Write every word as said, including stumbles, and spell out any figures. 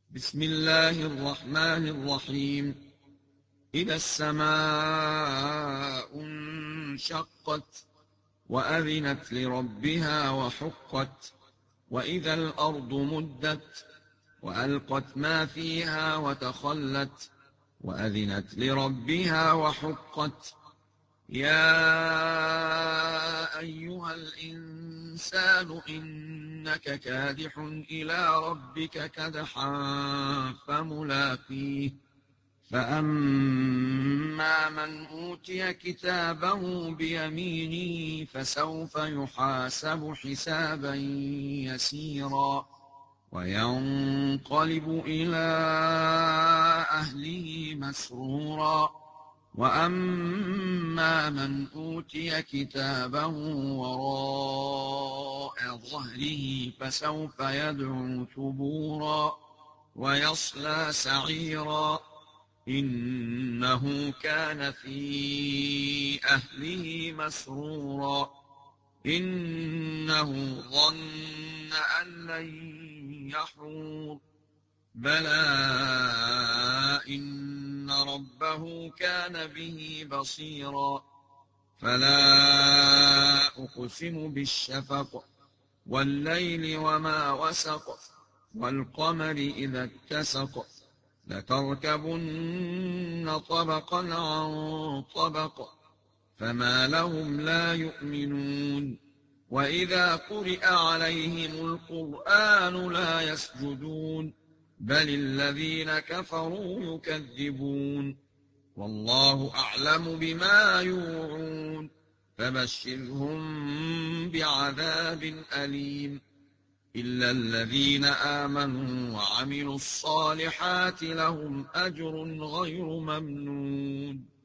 بسم الله الرحمن الرحيم. إذا السماء انشقت وأذنت لربها وحقت، وإذا الأرض مدت وألقت ما فيها وتخلت، وأذنت لربها وحقت. يا أيها الإنسان إنك كادح إلى ربك كدحا فملاقيه. فأما من أوتي كتابه بيمينه فسوف يحاسب حسابا يسيرا وينقلب إلى أهله مسرورا. وأما من أوتي كتابه وراء ظهره فسوف يدعو ثبورا ويصلى سعيرا إنه كان في أهله مسرورا إنه ظن أن لن يحور بلى إن ربه كان به بصيرا. فلا أقسم بالشفق والليل وما وسق والقمر إذا اتسق لتركبن طبقا عن طبق فما لهم لا يؤمنون. وإذا قرئ عليهم القرآن لا يسجدون بل الذين كفروا يكذبون. والله أعلم بما يوعون فبشرهم بعذاب أليم إلا الذين آمنوا وعملوا الصالحات لهم أجر غير ممنون.